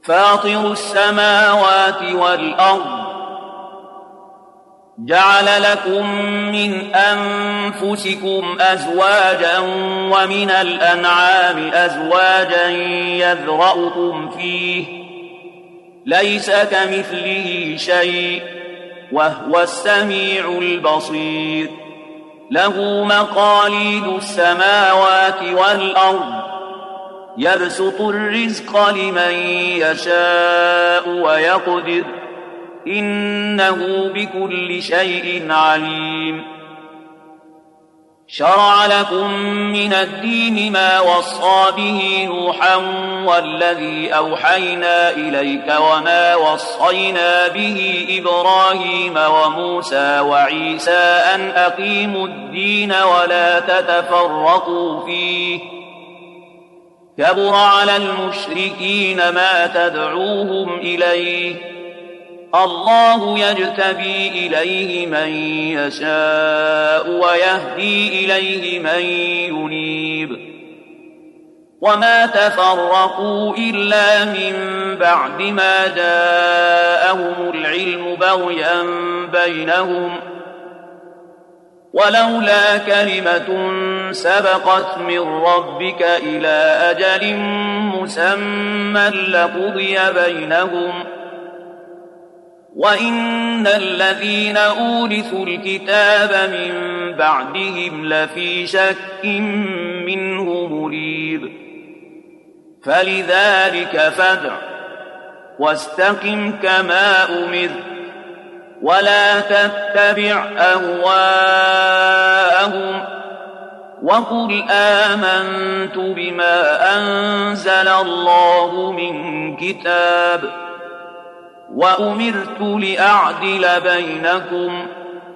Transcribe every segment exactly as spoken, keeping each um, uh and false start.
فاطر السماوات والأرض جعل لكم من أنفسكم أزواجا ومن الأنعام أزواجا يذرأكم فيه ليس كمثله شيء وهو السميع البصير له مقاليد السماوات والأرض يبسط الرزق لمن يشاء ويقدر إنه بكل شيء عليم شرع لكم من الدين ما وصى به نوحا والذي أوحينا إليك وما وصينا به إبراهيم وموسى وعيسى أن أقيموا الدين ولا تتفرقوا فيه كبر على المشركين ما تدعوهم إليه الله يجتبي إليه من يشاء ويهدي إليه من ينيب وما تفرقوا إلا من بعد ما جاءهم العلم بغيا بينهم ولولا كلمة سبقت من ربك إلى أجل مسمى لقضي بينهم وإن الذين أورثوا الكتاب من بعدهم لفي شك منه مريب فلذلك فادع واستقم كما أمرت ولا تتبع أهواءهم وقل آمنت بما أنزل الله من كتاب وأمرت لأعدل بينكم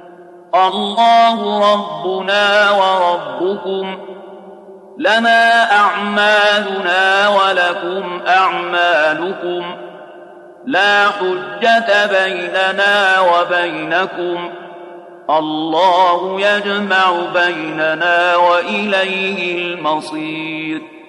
الله ربنا وربكم لنا أعمالنا ولكم أعمالكم لا حجة بيننا وبينكم الله يجمع بيننا وإليه المصير